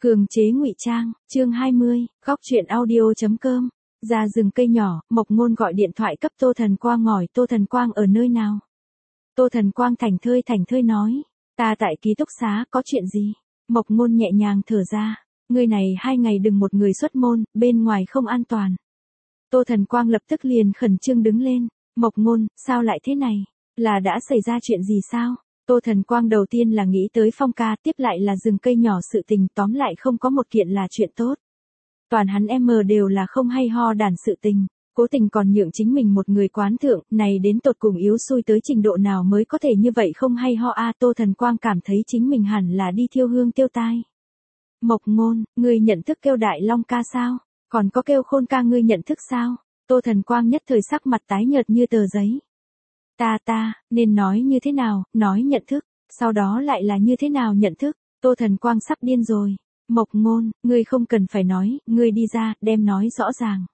Cường chế ngụy trang, chương 20, góc truyện audio.com. Ra rừng cây nhỏ, Mộc Ngôn gọi điện thoại cấp Tô Thần Quang hỏi Tô Thần Quang ở nơi nào. Tô Thần Quang thảnh thơi nói, ta tại ký túc xá, có chuyện gì? Mộc Ngôn nhẹ nhàng thở ra, ngươi này 2 ngày đừng một người xuất môn, bên ngoài không an toàn. Tô Thần Quang lập tức liền khẩn trương đứng lên, Mộc Ngôn, sao lại thế này? Là đã xảy ra chuyện gì sao? Tô Thần Quang đầu tiên là nghĩ tới Phong ca, tiếp lại là rừng cây nhỏ sự tình, tóm lại không có một kiện là chuyện tốt. Toàn hắn đều là không hay ho đàn sự tình, cố tình còn nhượng chính mình một người quán thượng, này đến tột cùng yếu xui tới trình độ nào mới có thể như vậy không hay ho a. Tô Thần Quang cảm thấy chính mình hẳn là đi thiêu hương tiêu tai. Mộc Ngôn, ngươi nhận thức kêu Đại Long ca sao? Còn có kêu Khôn ca ngươi nhận thức sao? Tô Thần Quang nhất thời sắc mặt tái nhợt như tờ giấy. Ta, nên nói như thế nào, nói nhận thức, sau đó lại là như thế nào nhận thức, Tô Thần Quang sắp điên rồi. Mộc Ngôn, ngươi không cần phải nói, ngươi đi ra, đem nói rõ ràng.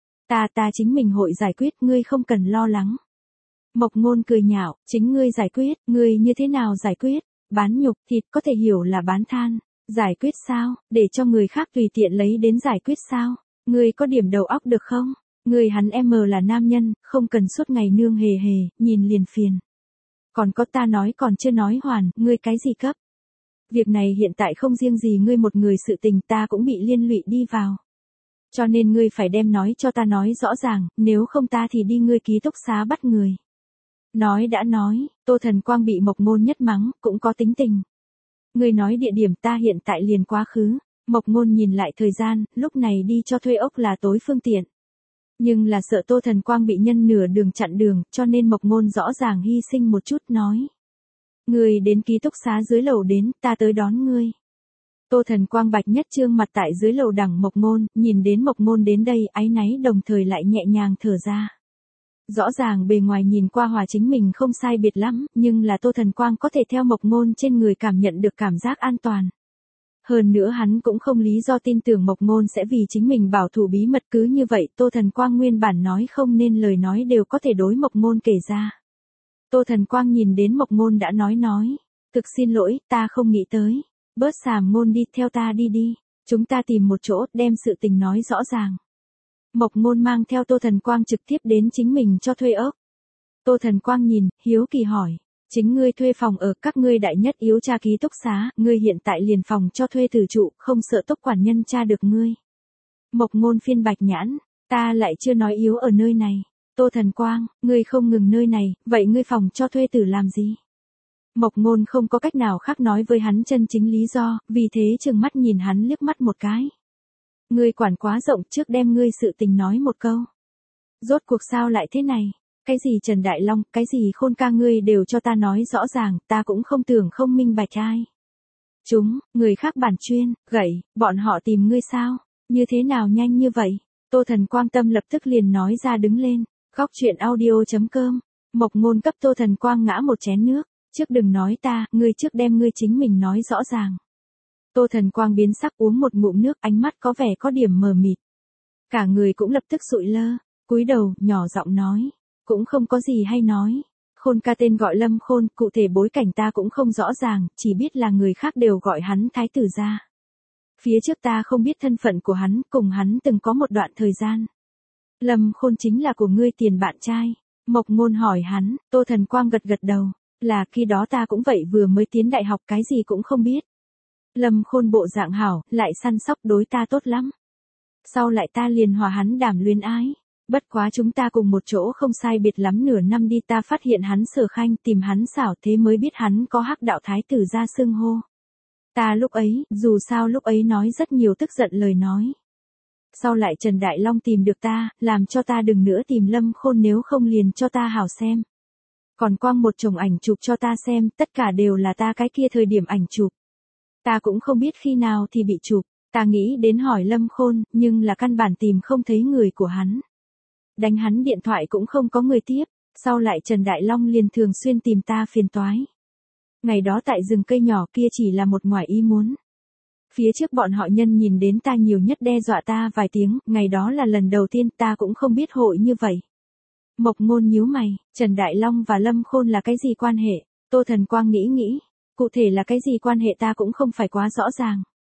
Ta chính mình hội giải quyết, ngươi không cần lo lắng. Mộc Ngôn cười nhạo, chính ngươi giải quyết, ngươi như thế nào giải quyết, bán nhục thịt có thể hiểu là bán than, giải quyết sao, để cho người khác tùy tiện lấy đến giải quyết sao, ngươi có điểm đầu óc được không? Người hắn là nam nhân, không cần suốt ngày nương hề, nhìn liền phiền. Còn có ta nói còn chưa nói hoàn, ngươi cái gì cấp? Việc này hiện tại không riêng gì ngươi một người sự tình, ta cũng bị liên lụy đi vào. Cho nên ngươi phải đem nói cho ta nói rõ ràng, nếu không ta thì đi ngươi ký túc xá bắt người. Nói đã nói, Tô Thần Quang bị Mộc Ngôn nhất mắng, cũng có tính tình. Ngươi nói địa điểm ta hiện tại liền quá khứ. Mộc Ngôn nhìn lại thời gian, lúc này đi cho thuê ốc là tối phương tiện. Nhưng là sợ Tô Thần Quang bị nhân nửa đường chặn đường, cho nên Mộc Ngôn rõ ràng hy sinh một chút nói. Ngươi đến ký túc xá dưới lầu đến, ta tới đón ngươi. Tô Thần Quang bạch nhất trương mặt tại dưới lầu đằng Mộc Ngôn, nhìn đến Mộc Ngôn đến đây, áy náy đồng thời lại nhẹ nhàng thở ra. Rõ ràng bề ngoài nhìn qua hòa chính mình không sai biệt lắm, nhưng là Tô Thần Quang có thể theo Mộc Ngôn trên người cảm nhận được cảm giác an toàn. Hơn nữa hắn cũng không lý do tin tưởng Mộc Ngôn sẽ vì chính mình bảo thủ bí mật, cứ như vậy Tô Thần Quang nguyên bản nói không nên lời nói đều có thể đối Mộc Ngôn kể ra. Tô Thần Quang nhìn đến Mộc Ngôn đã nói, thực xin lỗi, ta không nghĩ tới, bớt xàm ngôn đi, theo ta đi, chúng ta tìm một chỗ, đem sự tình nói rõ ràng. Mộc Ngôn mang theo Tô Thần Quang trực tiếp đến chính mình cho thuê ốc. Tô Thần Quang nhìn, hiếu kỳ hỏi. Chính ngươi thuê phòng ở, các ngươi đại nhất yếu tra ký túc xá, ngươi hiện tại liền phòng cho thuê tử trụ, không sợ tốc quản nhân tra được ngươi. Mộc Ngôn phiên bạch nhãn, ta lại chưa nói yếu ở nơi này. Tô Thần Quang, ngươi không ngừng nơi này, vậy ngươi phòng cho thuê tử làm gì? Mộc Ngôn không có cách nào khác nói với hắn chân chính lý do, vì thế trừng mắt nhìn hắn liếc mắt một cái. Ngươi quản quá rộng, trước đem ngươi sự tình nói một câu. Rốt cuộc sao lại thế này? Cái gì Trần Đại Long, cái gì Khôn ca ngươi đều cho ta nói rõ ràng, ta cũng không tưởng không minh bạch ai. Người khác bản chuyên, gậy, bọn họ tìm ngươi sao? Như thế nào nhanh như vậy? Tô Thần Quang tâm lập tức liền nói ra đứng lên, góc truyện audio.com. Mộc Ngôn cấp Tô Thần Quang ngã một chén nước, trước đừng nói ta, ngươi trước đem ngươi chính mình nói rõ ràng. Tô Thần Quang biến sắc uống một ngụm nước, ánh mắt có vẻ có điểm mờ mịt. Cả người cũng lập tức sụi lơ, cúi đầu, nhỏ giọng nói. Cũng không có gì hay nói. Khôn ca tên gọi Lâm Khôn, cụ thể bối cảnh ta cũng không rõ ràng, chỉ biết là người khác đều gọi hắn thái tử gia. Phía trước ta không biết thân phận của hắn, cùng hắn từng có một đoạn thời gian. Lâm Khôn chính là của ngươi tiền bạn trai. Mộc Ngôn hỏi hắn, Tô Thần Quang gật đầu, là khi đó ta cũng vậy, vừa mới tiến đại học cái gì cũng không biết. Lâm Khôn bộ dạng hảo, lại săn sóc đối ta tốt lắm. Sau lại ta liền hòa hắn đảm luyến ái. Bất quá chúng ta cùng một chỗ không sai biệt lắm nửa năm đi, ta phát hiện hắn sở khanh, tìm hắn xảo, thế mới biết hắn có hắc đạo thái tử gia xưng hô. Ta lúc ấy, dù sao lúc ấy nói rất nhiều tức giận lời nói. Sau lại Trần Đại Long tìm được ta, làm cho ta đừng nữa tìm Lâm Khôn, nếu không liền cho ta hảo xem. Còn quăng một chồng ảnh chụp cho ta xem, tất cả đều là ta cái kia thời điểm ảnh chụp. Ta cũng không biết khi nào thì bị chụp, ta nghĩ đến hỏi Lâm Khôn, nhưng là căn bản tìm không thấy người của hắn. Đánh hắn điện thoại cũng không có người tiếp, sau lại Trần Đại Long liền thường xuyên tìm ta phiền toái. Ngày đó tại rừng cây nhỏ kia chỉ là một ngoài ý muốn. Phía trước bọn họ nhân nhìn đến ta nhiều nhất đe dọa ta vài tiếng, ngày đó là lần đầu tiên, ta cũng không biết hội như vậy. Mộc Ngôn nhíu mày, Trần Đại Long và Lâm Khôn là cái gì quan hệ? Tô Thần Quang nghĩ, cụ thể là cái gì quan hệ ta cũng không phải quá rõ ràng.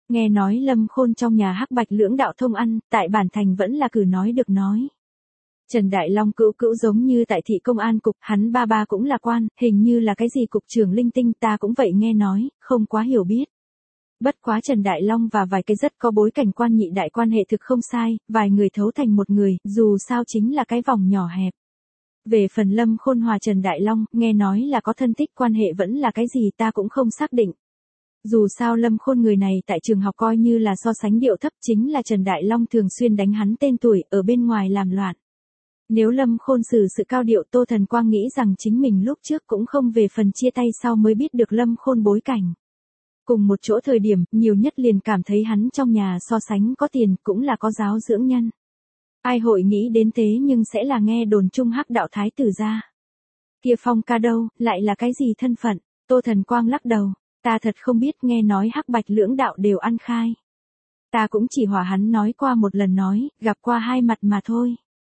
Nghe nói Lâm Khôn trong nhà hắc bạch lưỡng đạo thông ăn, tại bản thành vẫn là cử nói được nói. Trần Đại Long cữu cữu giống như tại thị công an cục, hắn ba ba cũng là quan, hình như là cái gì cục trưởng linh tinh ta cũng vậy nghe nói, không quá hiểu biết. Bất quá Trần Đại Long và vài cái rất có bối cảnh quan nhị đại quan hệ thực không sai, vài người thấu thành một người, dù sao chính là cái vòng nhỏ hẹp. Về phần Lâm Khôn hòa Trần Đại Long, nghe nói là có thân thích quan hệ vẫn là cái gì ta cũng không xác định. Dù sao Lâm Khôn người này tại trường học coi như là so sánh điệu thấp, chính là Trần Đại Long thường xuyên đánh hắn tên tuổi ở bên ngoài làm loạn. Nếu Lâm Khôn xử sự cao điệu, Tô Thần Quang nghĩ rằng chính mình lúc trước cũng không về phần chia tay sau mới biết được Lâm Khôn bối cảnh. Cùng một chỗ thời điểm, nhiều nhất liền cảm thấy hắn trong nhà so sánh có tiền, cũng là có giáo dưỡng nhân. Ai hội nghĩ đến thế nhưng sẽ là nghe đồn chung hắc đạo thái tử ra. Kia Phong ca đâu, lại là cái gì thân phận? Tô Thần Quang lắc đầu, ta thật không biết, nghe nói hắc bạch lưỡng đạo đều ăn khai. Ta cũng chỉ hòa hắn nói qua một lần nói, gặp qua hai mặt mà thôi.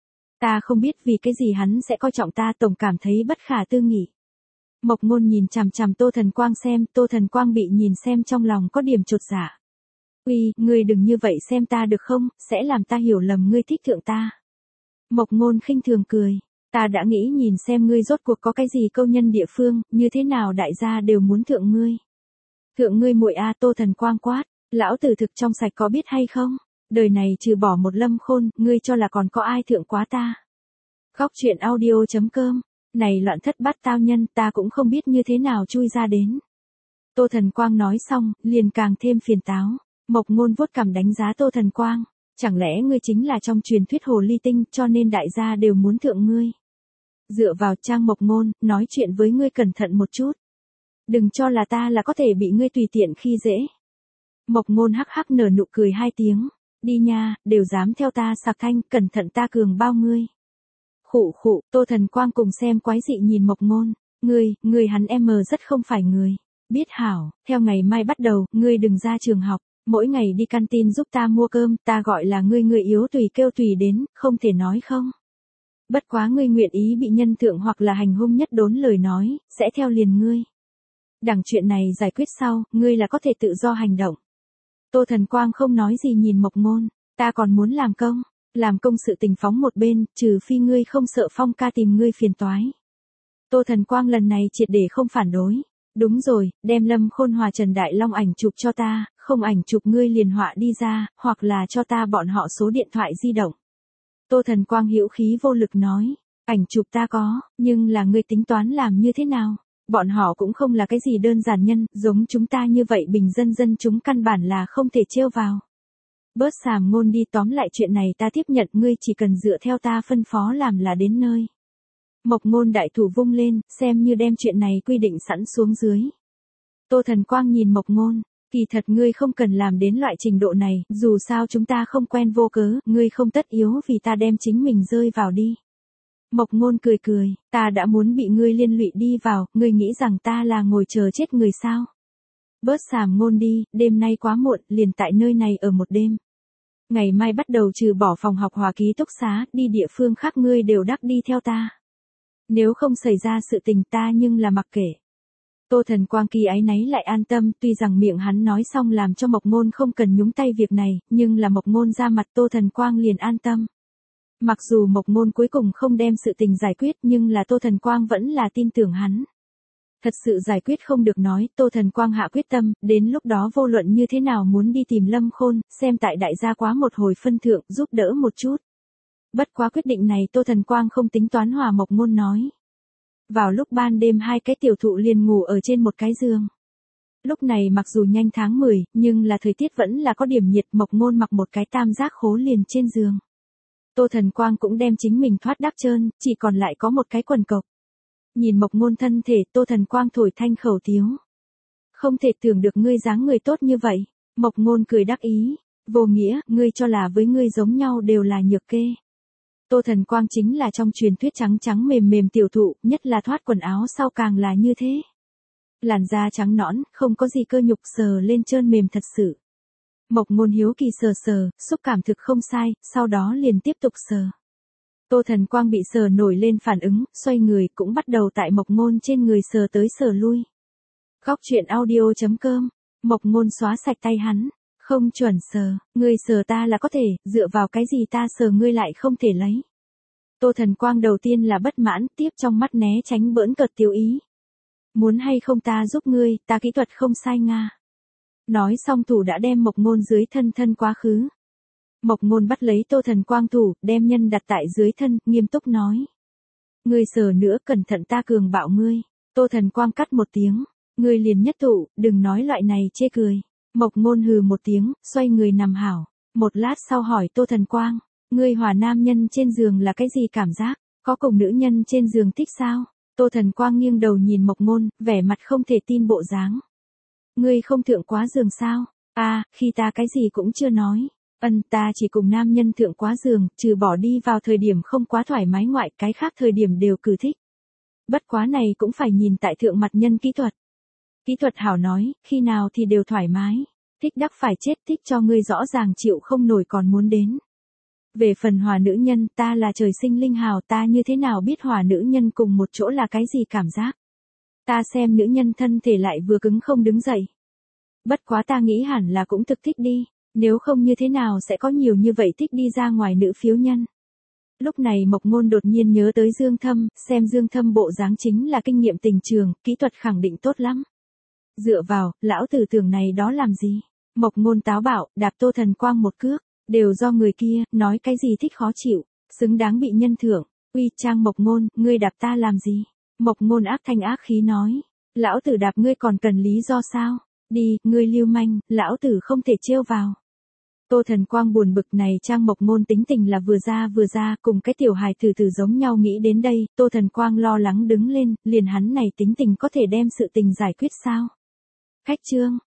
Ta không biết vì cái gì hắn sẽ coi trọng ta, tổng cảm thấy bất khả tư nghị. Mộc Ngôn nhìn chằm chằm Tô Thần Quang xem, Tô Thần Quang bị nhìn xem trong lòng có điểm chột dạ. Uy, ngươi đừng như vậy xem ta được không, sẽ làm ta hiểu lầm ngươi thích thượng ta. Mộc Ngôn khinh thường cười, ta đã nghĩ nhìn xem ngươi rốt cuộc có cái gì câu nhân địa phương, như thế nào đại gia đều muốn thượng ngươi. Thượng ngươi muội a, Tô Thần Quang quát, lão tử thực trong sạch có biết hay không? Đời này trừ bỏ một Lâm Khôn, ngươi cho là còn có ai thượng quá ta? Góc truyện audio.com, này loạn thất bát tao nhân, ta cũng không biết như thế nào chui ra đến. Tô Thần Quang nói xong, liền càng thêm phiền táo. Mộc Ngôn vuốt cằm đánh giá Tô Thần Quang, chẳng lẽ ngươi chính là trong truyền thuyết hồ ly tinh, cho nên đại gia đều muốn thượng ngươi? Dựa vào trang Mộc Ngôn, nói chuyện với ngươi cẩn thận một chút. Đừng cho là ta là có thể bị ngươi tùy tiện khi dễ. Mộc Ngôn hắc hắc nở nụ cười hai tiếng, đi nha, đều dám theo ta sạc thanh, cẩn thận ta cường bao ngươi. Khụ khụ, Tô Thần Quang cùng xem quái dị nhìn Mộc Ngôn, ngươi hắn em rất không phải người. Biết hảo, theo ngày mai bắt đầu, ngươi đừng ra trường học, mỗi ngày đi canteen giúp ta mua cơm, ta gọi là ngươi yếu tùy kêu tùy đến, không thể nói không. Bất quá ngươi nguyện ý bị nhân thượng hoặc là hành hung nhất đốn lời nói, sẽ theo liền ngươi. Đằng chuyện này giải quyết sau, ngươi là có thể tự do hành động. Tô Thần Quang không nói gì nhìn Mộc Ngôn, ta còn muốn làm công sự tình phóng một bên, trừ phi ngươi không sợ Phong ca tìm ngươi phiền toái. Tô Thần Quang lần này triệt để không phản đối. Đúng rồi, đem Lâm Khôn hòa Trần Đại Long ảnh chụp cho ta, không ảnh chụp ngươi liền họa đi ra, hoặc là cho ta bọn họ số điện thoại di động. Tô Thần Quang hữu khí vô lực nói, ảnh chụp ta có, nhưng là ngươi tính toán làm như thế nào? Bọn họ cũng không là cái gì đơn giản nhân, giống chúng ta như vậy bình dân chúng căn bản là không thể trêu vào. Bớt xàm ngôn đi, tóm lại chuyện này ta tiếp nhận, ngươi chỉ cần dựa theo ta phân phó làm là đến nơi. Mộc Ngôn đại thủ vung lên, xem như đem chuyện này quy định sẵn xuống dưới. Tô Thần Quang nhìn Mộc Ngôn, kỳ thật ngươi không cần làm đến loại trình độ này, dù sao chúng ta không quen vô cớ, ngươi không tất yếu vì ta đem chính mình rơi vào đi. Mộc Ngôn cười cười, ta đã muốn bị ngươi liên lụy đi vào, ngươi nghĩ rằng ta là ngồi chờ chết người sao? Bớt xàm ngôn đi, đêm nay quá muộn, liền tại nơi này ở một đêm. Ngày mai bắt đầu trừ bỏ phòng học hòa ký túc xá, đi địa phương khác ngươi đều đắc đi theo ta. Nếu không xảy ra sự tình ta nhưng là mặc kệ. Tô Thần Quang kỳ áy náy lại an tâm, tuy rằng miệng hắn nói xong làm cho Mộc Ngôn không cần nhúng tay việc này, nhưng là Mộc Ngôn ra mặt Tô Thần Quang liền an tâm. Mặc dù Mộc Ngôn cuối cùng không đem sự tình giải quyết, nhưng là Tô Thần Quang vẫn là tin tưởng hắn. Thật sự giải quyết không được nói, Tô Thần Quang hạ quyết tâm, đến lúc đó vô luận như thế nào muốn đi tìm Lâm Khôn, xem tại đại gia quá một hồi phân thượng, giúp đỡ một chút. Bất quá quyết định này Tô Thần Quang không tính toán hòa Mộc Ngôn nói. Vào lúc ban đêm hai cái tiểu thụ liền ngủ ở trên một cái giường. Lúc này mặc dù nhanh tháng 10, nhưng là thời tiết vẫn là có điểm nhiệt, Mộc Ngôn mặc một cái tam giác khố liền trên giường. Tô Thần Quang cũng đem chính mình thoát đắp trơn, chỉ còn lại có một cái quần cộc. Nhìn Mộc Ngôn thân thể, Tô Thần Quang thổi thanh khẩu tiếu. Không thể tưởng được ngươi dáng người tốt như vậy. Mộc Ngôn cười đắc ý. Vô nghĩa, ngươi cho là với ngươi giống nhau đều là nhược kê. Tô Thần Quang chính là trong truyền thuyết trắng trắng mềm mềm tiểu thụ, nhất là thoát quần áo sau càng là như thế. Làn da trắng nõn, không có gì cơ nhục, sờ lên trơn mềm thật sự. Mộc Ngôn hiếu kỳ sờ sờ, xúc cảm thực không sai, sau đó liền tiếp tục sờ. Tô Thần Quang bị sờ nổi lên phản ứng, xoay người cũng bắt đầu tại Mộc Ngôn trên người sờ tới sờ lui. Góc truyện audio.com, Mộc Ngôn xóa sạch tay hắn. Không chuẩn sờ, ngươi sờ ta là có thể, dựa vào cái gì ta sờ ngươi lại không thể lấy. Tô Thần Quang đầu tiên là bất mãn, tiếp trong mắt né tránh bỡn cợt tiêu ý. Muốn hay không ta giúp ngươi, ta kỹ thuật không sai nga. Nói xong thủ đã đem Mộc Ngôn dưới thân thân quá khứ. Mộc Ngôn bắt lấy Tô Thần Quang thủ, đem nhân đặt tại dưới thân, nghiêm túc nói. Ngươi sờ nữa cẩn thận ta cường bạo ngươi. Tô Thần Quang cắt một tiếng. Ngươi liền nhất tụ, đừng nói loại này chê cười. Mộc Ngôn hừ một tiếng, xoay người nằm hảo. Một lát sau hỏi Tô Thần Quang. Ngươi hòa nam nhân trên giường là cái gì cảm giác? Có cùng nữ nhân trên giường thích sao? Tô Thần Quang nghiêng đầu nhìn Mộc Ngôn, vẻ mặt không thể tin bộ dáng. Ngươi không thượng quá giường sao? Khi ta cái gì cũng chưa nói. Ta chỉ cùng nam nhân thượng quá giường, trừ bỏ đi vào thời điểm không quá thoải mái ngoại, cái khác thời điểm đều cử thích. Bất quá này cũng phải nhìn tại thượng mặt nhân kỹ thuật. Kỹ thuật hảo nói, khi nào thì đều thoải mái. Thích đắc phải chết, thích cho ngươi rõ ràng chịu không nổi còn muốn đến. Về phần hòa nữ nhân, ta là trời sinh linh hào, ta như thế nào biết hòa nữ nhân cùng một chỗ là cái gì cảm giác. Ta xem nữ nhân thân thể lại vừa cứng không đứng dậy. Bất quá ta nghĩ hẳn là cũng thực thích đi, nếu không như thế nào sẽ có nhiều như vậy thích đi ra ngoài nữ phiếu nhân. Lúc này Mộc Ngôn đột nhiên nhớ tới Dương Thâm, xem Dương Thâm bộ dáng chính là kinh nghiệm tình trường, kỹ thuật khẳng định tốt lắm. Dựa vào, lão tử tưởng này đó làm gì? Mộc Ngôn táo bạo, đạp Tô Thần Quang một cước, đều do người kia, nói cái gì thích khó chịu, xứng đáng bị nhân thưởng. Uy Trang Mộc Ngôn, ngươi đạp ta làm gì? Mộc Ngôn ác thanh ác khí nói, lão tử đạp ngươi còn cần lý do sao? Đi, ngươi lưu manh, lão tử không thể trêu vào. Tô Thần Quang buồn bực này Trang Mộc Ngôn tính tình là vừa ra, cùng cái tiểu hài tử giống nhau nghĩ đến đây, Tô Thần Quang lo lắng đứng lên, liền hắn này tính tình có thể đem sự tình giải quyết sao? Khách trương,